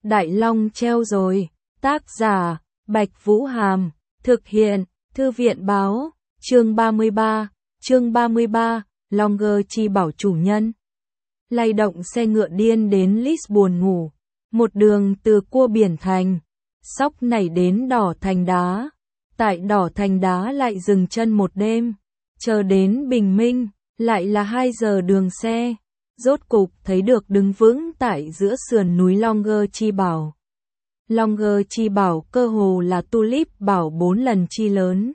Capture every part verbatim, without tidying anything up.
Đại Long treo rồi. Tác giả, Bạch Vũ Hàm. Thực hiện, Thư viện Báo. Chương ba mươi ba. Chương ba mươi ba. Longer chi bảo chủ nhân. Lay động xe ngựa điên đến Lisbon ngủ. Một đường từ cua biển thành. Sóc nảy đến Đỏ Thành Đá. Tại Đỏ Thành Đá lại dừng chân một đêm. Chờ đến bình minh, lại là hai giờ đường xe. Rốt cục thấy được đứng vững tại giữa sườn núi Longer chi bảo. Longer chi bảo cơ hồ là Tulip bảo bốn lần chi lớn.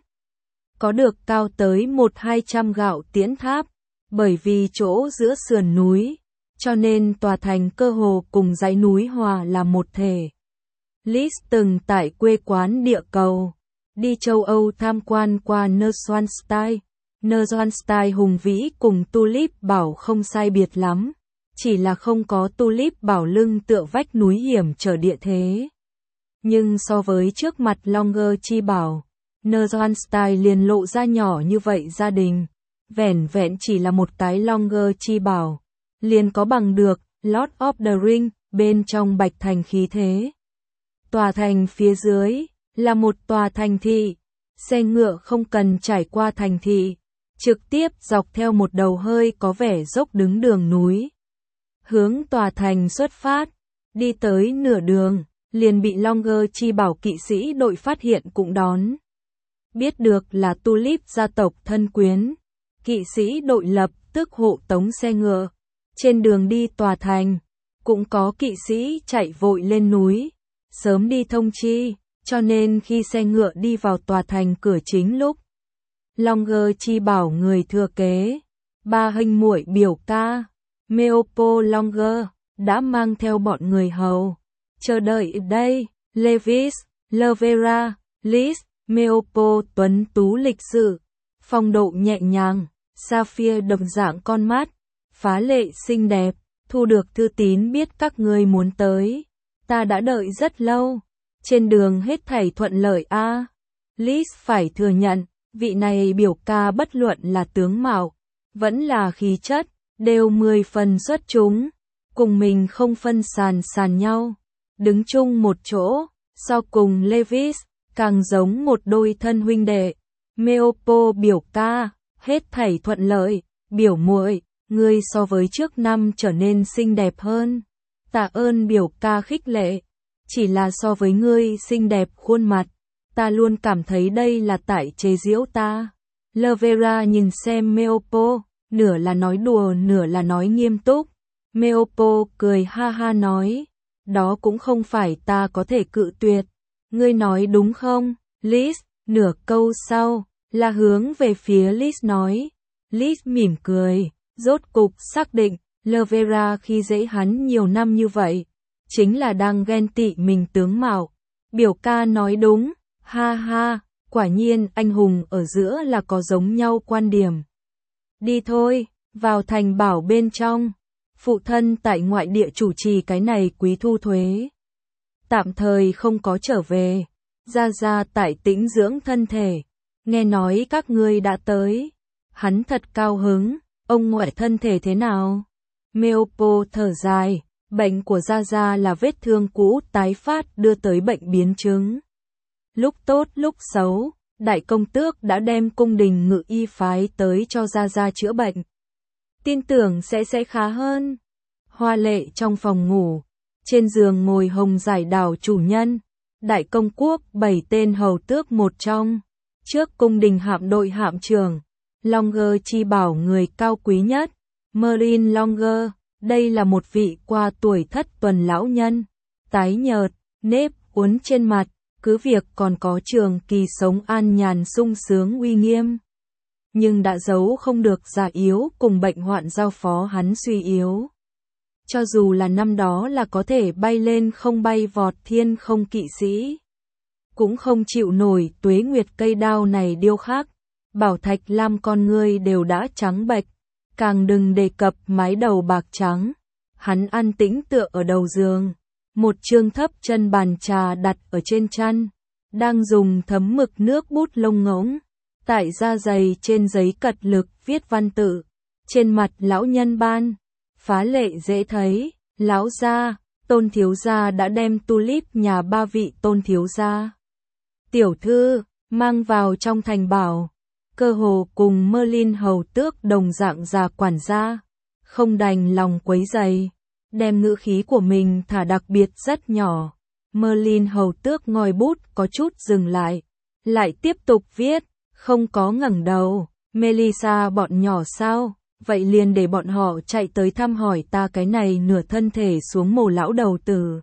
Có được cao tới một hai trăm gạo tiễn tháp, bởi vì chỗ giữa sườn núi, cho nên tòa thành cơ hồ cùng dãy núi hòa là một thể. Liz từng tại quê quán địa cầu, đi châu Âu tham quan qua Neuschwanstein. Neuschwanstein hùng vĩ cùng Tulip bảo không sai biệt lắm, chỉ là không có Tulip bảo lưng tựa vách núi hiểm trở địa thế. Nhưng so với trước mặt Longer chi bảo, Neuschwanstein liền lộ ra nhỏ như vậy gia đình, vẻn vẹn chỉ là một cái Longer chi bảo, liền có bằng được Lord of the Ring bên trong Bạch Thành khí thế. Tòa thành phía dưới là một tòa thành thị, xe ngựa không cần trải qua thành thị, trực tiếp dọc theo một đầu hơi có vẻ dốc đứng đường núi. Hướng tòa thành xuất phát, đi tới nửa đường, liền bị Longer chi bảo kỵ sĩ đội phát hiện cũng đón. Biết được là Tulip gia tộc thân quyến, kỵ sĩ đội lập tức hộ tống xe ngựa. Trên đường đi tòa thành, cũng có kỵ sĩ chạy vội lên núi, sớm đi thông chi, cho nên khi xe ngựa đi vào tòa thành cửa chính lúc Longer chi bảo người thừa kế, ba huynh muội biểu ca, Meopo Longer, đã mang theo bọn người hầu. Chờ đợi đây, Lewis, Lovera, Liz, Meopo tuấn tú lịch sự, phong độ nhẹ nhàng, Sapphire đồng dạng con mắt, phá lệ xinh đẹp, thu được thư tín biết các ngươi muốn tới. Ta đã đợi rất lâu, trên đường hết thảy thuận lợi a. À. Liz phải thừa nhận, vị này biểu ca bất luận là tướng mạo, vẫn là khí chất, đều mười phần xuất chúng, cùng mình không phân sàn sàn nhau, đứng chung một chỗ, so cùng Lewis, càng giống một đôi thân huynh đệ. Meopo biểu ca, hết thảy thuận lợi, biểu muội, ngươi so với trước năm trở nên xinh đẹp hơn. Tạ ơn biểu ca khích lệ, chỉ là so với ngươi xinh đẹp khuôn mặt, ta luôn cảm thấy đây là tại chế giễu ta. Lovera nhìn xem Meopo, nửa là nói đùa nửa là nói nghiêm túc. Meopo cười ha ha nói, đó cũng không phải ta có thể cự tuyệt. Ngươi nói đúng không, Liz? Nửa câu sau, là hướng về phía Liz nói. Liz mỉm cười, rốt cục xác định, Lovera khi dễ hắn nhiều năm như vậy, chính là đang ghen tị mình tướng mạo. Biểu ca nói đúng, ha ha, quả nhiên anh hùng ở giữa là có giống nhau quan điểm. Đi thôi, vào thành bảo bên trong. Phụ thân tại ngoại địa chủ trì cái này quý thu thuế, tạm thời không có trở về. Gia Gia tại tĩnh dưỡng thân thể, nghe nói các ngươi đã tới, hắn thật cao hứng. Ông ngoại thân thể thế nào? Meopo thở dài, bệnh của Gia Gia là vết thương cũ tái phát đưa tới bệnh biến chứng. Lúc tốt lúc xấu, đại công tước đã đem cung đình ngự y phái tới cho Gia Gia chữa bệnh. Tin tưởng sẽ sẽ khá hơn. Hoa lệ trong phòng ngủ, trên giường ngồi hồng giải đảo chủ nhân, đại công quốc bảy tên hầu tước một trong, trước cung đình hạm đội hạm trưởng, Longer chi bảo người cao quý nhất, Merlin Longer, đây là một vị qua tuổi thất tuần lão nhân, tái nhợt, nếp uốn trên mặt, cứ việc còn có trường kỳ sống an nhàn sung sướng uy nghiêm, nhưng đã giấu không được già yếu cùng bệnh hoạn giao phó hắn suy yếu. Cho dù là năm đó là có thể bay lên không bay vọt thiên không kỵ sĩ, cũng không chịu nổi tuế nguyệt cây đao này điêu khắc, bảo thạch lam con ngươi đều đã trắng bệch, càng đừng đề cập mái đầu bạc trắng. Hắn an tĩnh tựa ở đầu giường, một chương thấp chân bàn trà đặt ở trên chăn, đang dùng thấm mực nước bút lông ngỗng, tại da dày trên giấy cật lực viết văn tự, trên mặt lão nhân ban, phá lệ dễ thấy. Lão gia, Tôn thiếu gia đã đem tulip nhà ba vị tôn thiếu gia tiểu thư mang vào trong thành bảo, cơ hồ cùng Merlin hầu tước đồng dạng già quản gia, không đành lòng quấy rầy, đem ngữ khí của mình thả đặc biệt rất nhỏ. Merlin hầu tước ngòi bút có chút dừng lại, lại tiếp tục viết, không có ngẩng đầu. Melissa bọn nhỏ sao? Vậy liền để bọn họ chạy tới thăm hỏi ta cái này nửa thân thể xuống mồ lão đầu tử.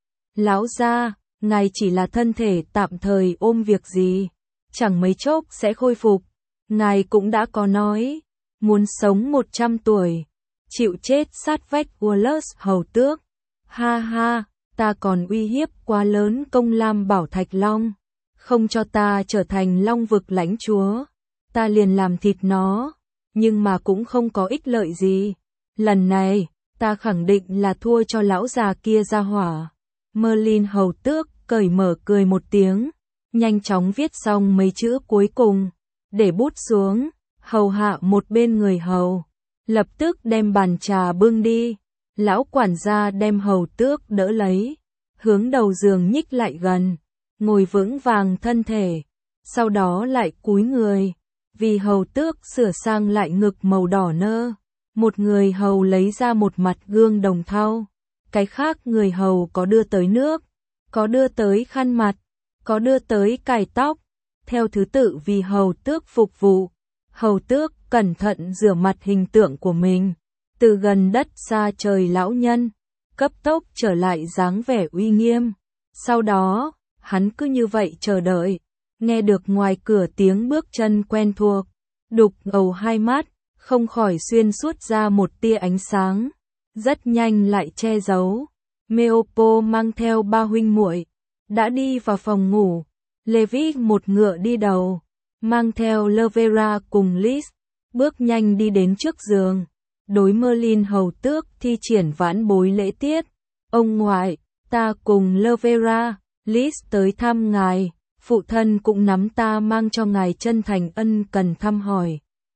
Lão gia, ngài chỉ là thân thể tạm thời ôm việc gì, chẳng mấy chốc sẽ khôi phục. Ngài cũng đã có nói, muốn sống một trăm tuổi, chịu chết sát vách Wallace hầu tước. Ha ha, ta còn uy hiếp quá lớn công lam bảo thạch long, không cho ta trở thành long vực lãnh chúa, ta liền làm thịt nó, nhưng mà cũng không có ích lợi gì. Lần này, ta khẳng định là thua cho lão già kia ra hỏa. Merlin hầu tước cởi mở cười một tiếng, nhanh chóng viết xong mấy chữ cuối cùng, để bút xuống, hầu hạ một bên người hầu, lập tức đem bàn trà bưng đi. Lão quản gia đem hầu tước đỡ lấy, hướng đầu giường nhích lại gần, ngồi vững vàng thân thể, sau đó lại cúi người, vì hầu tước sửa sang lại ngực màu đỏ nơ. Một người hầu lấy ra một mặt gương đồng thau, cái khác người hầu có đưa tới nước, có đưa tới khăn mặt, có đưa tới cài tóc, theo thứ tự vì hầu tước phục vụ. Hầu tước cẩn thận rửa mặt hình tượng của mình, từ gần đất xa trời lão nhân, cấp tốc trở lại dáng vẻ uy nghiêm. Sau đó, hắn cứ như vậy chờ đợi, nghe được ngoài cửa tiếng bước chân quen thuộc, đục ngầu hai mắt, không khỏi xuyên suốt ra một tia ánh sáng, rất nhanh lại che giấu. Meopo mang theo ba huynh muội đã đi vào phòng ngủ, Levi một ngựa đi đầu, mang theo Lovera cùng Liz, bước nhanh đi đến trước giường, đối Merlin hầu tước thi triển vãn bối lễ tiết. Ông ngoại, ta cùng Lovera, Liz tới thăm ngài, phụ thân cũng nắm ta mang cho ngài chân thành ân cần thăm hỏi.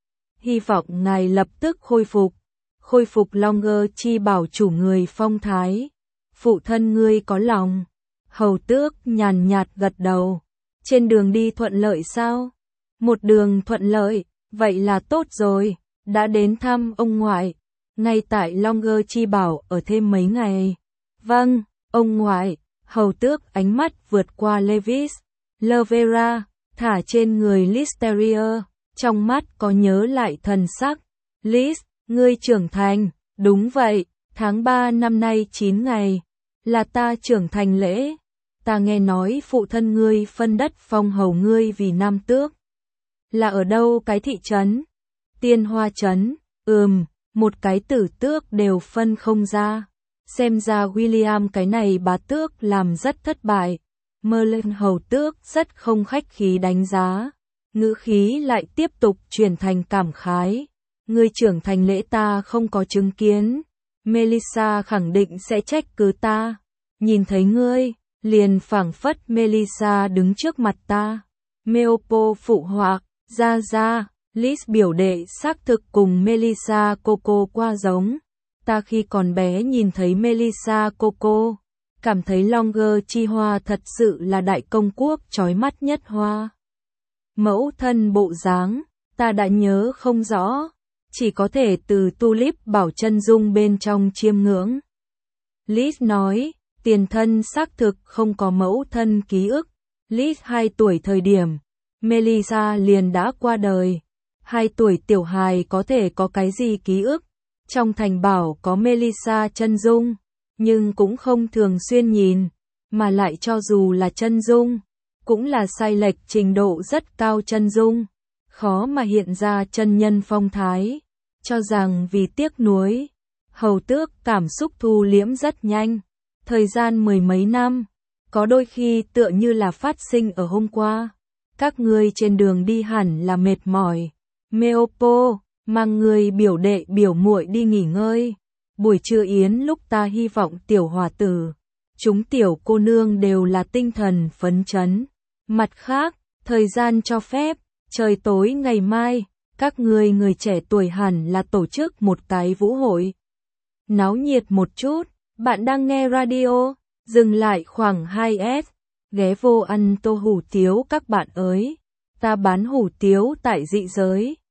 Hy vọng ngài lập tức khôi phục, khôi phục Longer chi bảo chủ người phong thái. Phụ thân ngươi có lòng. Hầu tước nhàn nhạt gật đầu. Trên đường đi thuận lợi sao? Một đường thuận lợi, vậy là tốt rồi, đã đến thăm ông ngoại, ngay tại Longer chi bảo ở thêm mấy ngày. Vâng, ông ngoại. Hầu tước ánh mắt vượt qua Levis, Lovera, thả trên người Listeria, trong mắt có nhớ lại thần sắc. Liz, ngươi trưởng thành, đúng vậy, tháng ba năm nay chín ngày, là ta trưởng thành lễ. Ta nghe nói phụ thân ngươi phân đất phong hầu ngươi vì nam tước. Là ở đâu cái thị trấn? Tiên Hoa trấn, ừm, một cái tử tước đều phân không ra. Xem ra William cái này bá tước làm rất thất bại. Merlin hầu tước rất không khách khí đánh giá, ngữ khí lại tiếp tục chuyển thành cảm khái. Ngươi trưởng thành lễ ta không có chứng kiến, Melissa khẳng định sẽ trách cứ ta. Nhìn thấy ngươi, liền phảng phất Melissa đứng trước mặt ta. Meopo phụ họa, ra ra, Liz biểu đệ xác thực cùng Melissa Coco qua giống. Ta khi còn bé nhìn thấy Melissa Coco, cảm thấy Longer chi hoa thật sự là đại công quốc chói mắt nhất hoa. Mẫu thân bộ dáng, ta đã nhớ không rõ, chỉ có thể từ tulip bảo chân dung bên trong chiêm ngưỡng. Liz nói, tiền thân xác thực không có mẫu thân ký ức. Liz hai tuổi thời điểm, Melissa liền đã qua đời. Hai tuổi tiểu hài có thể có cái gì ký ức? Trong thành bảo có Melissa chân dung, nhưng cũng không thường xuyên nhìn, mà lại cho dù là chân dung, cũng là sai lệch trình độ rất cao chân dung, khó mà hiện ra chân nhân phong thái. Cho rằng vì tiếc nuối, hầu tước cảm xúc thu liễm rất nhanh, thời gian mười mấy năm, có đôi khi tựa như là phát sinh ở hôm qua. Các ngươi trên đường đi hẳn là mệt mỏi. Meopo, mang người biểu đệ biểu muội đi nghỉ ngơi. Buổi trưa yến lúc ta hy vọng tiểu hòa tử, chúng tiểu cô nương đều là tinh thần phấn chấn. Mặt khác, thời gian cho phép, trời tối ngày mai, các ngươi người trẻ tuổi hẳn là tổ chức một cái vũ hội. Náo nhiệt một chút, Bạn đang nghe radio, dừng lại khoảng hai s, ghé vô ăn tô hủ tiếu các bạn ơi. Ta bán hủ tiếu tại dị giới.